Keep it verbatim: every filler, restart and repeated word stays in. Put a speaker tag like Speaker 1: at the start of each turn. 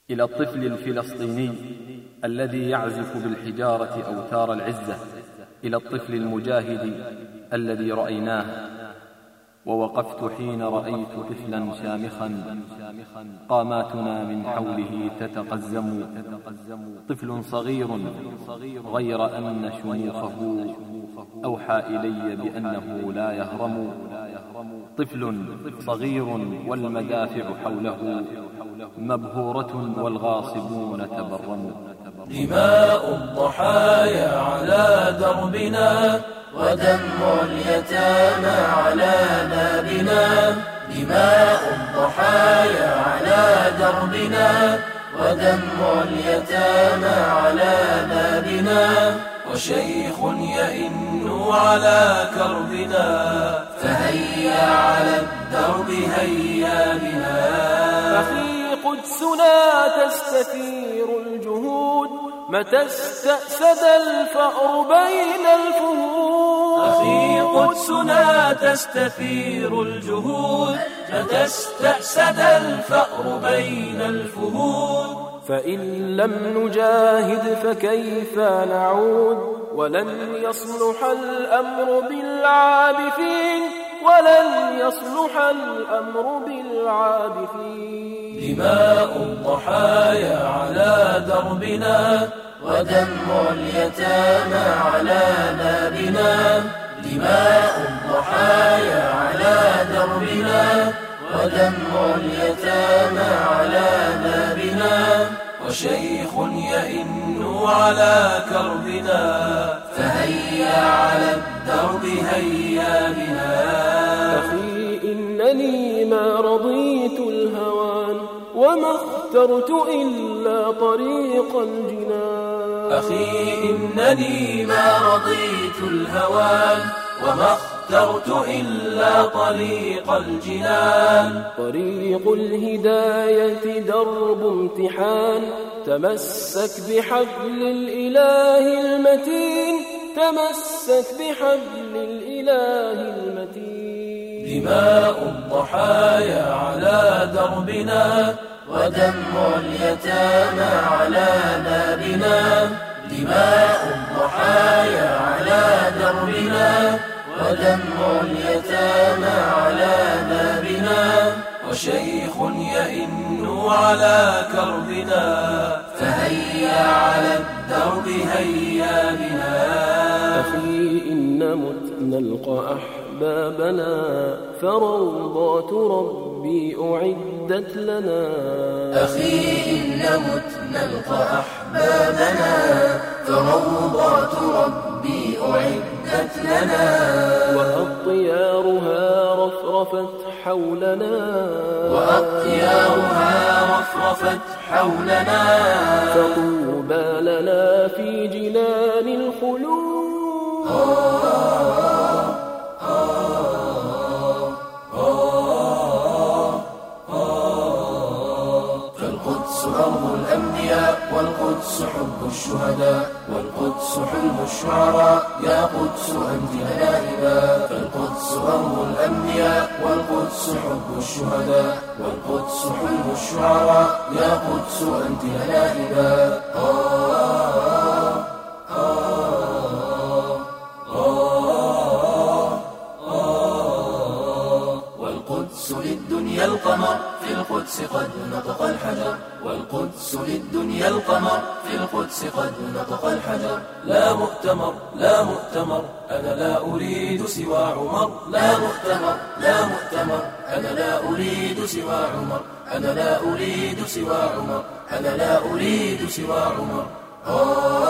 Speaker 1: إلى الطفل الفلسطيني الذي يعزف بالحجارة أوتار العزة، إلى الطفل المجاهد الذي رأيناه ووقفت حين رأيت طفلا شامخا قاماتنا من حوله تتقزم، طفل صغير غير أن شموخه أوحى إلي بأنه لا يهرم، طفل صغير والمدافع حوله مبهورة والغاصبون تبرموا.
Speaker 2: دماء الضحايا على دربنا ودمع اليتامى على بابنا، دماء الضحايا على دربنا ودمع اليتامى على بابنا، وشيخ يئن على كربنا، فهيا على الدرب هيا بنا.
Speaker 3: ففي قدسنا تستثير الجهود متى استأسد الفأر بين الفهود.
Speaker 2: ففي قدسنا تستثير الجهود متى استأسد الفأر بين الفهود.
Speaker 3: فإن لم نجاهد فكيف نعود، ولن يصلح الأمر بالعابثين، ولن يصلح الأمر بالعابثين.
Speaker 2: دماء الضحايا على دربنا ودمع اليتامى على بابنا، دماء الضحايا على دربنا ودمع اليتامى على بابنا، وشيخ يئن على كربنا، فهيا على الدرب هيا بنا.
Speaker 3: أخي إنني ما رضيت الهوان وما اخترت إلا طريق الجنان.
Speaker 2: أخي إنني ما رضيت الهوان وما اخترت إلا طريق الجنان.
Speaker 3: طريق الهداية درب امتحان، تمسك بحبل الإله المتين، تمسك بحبل الإله المتين.
Speaker 2: دماء الضحايا على دربنا ودمع اليتامى على بابنا، دماء الضحايا على دربنا ودمع اليتامى على بابنا، وشيخ يئن على كربنا، فهيا على الدرب هيا بنا.
Speaker 3: أخي إن مت نلقى أحبابنا، فروضات ربي أعدت لنا.
Speaker 2: أخي إن مت نلقى أحبابنا، فروضات ربي أعدت لنا.
Speaker 3: وأطيارها رفرفت حولنا،
Speaker 2: وأطيارها رفرفت حولنا،
Speaker 3: فطوبى لنا في جنان الخلود.
Speaker 2: فالقدس أرض الأنبياء والقدس حب الشهداء والقدس حلم الشعراء، يا قدس أنت لنا إباء. فالقدس أرض الأنبياء والقدس حب الشهداء والقدس حلم الشعراء، يا قدس أنت لنا إباء. والقدس للدنيا القمر في القدس قد نطق الحجر، والقدس للدنيا القمر في القدس قد نطق الحجر. لا مؤتمر لا مؤتمر أنا لا أريد سوى عمر، لا مؤتمر لا مؤتمر أنا لا أريد سوى عمر، أنا لا أريد سوى عمر، أنا لا أريد سوى عمر.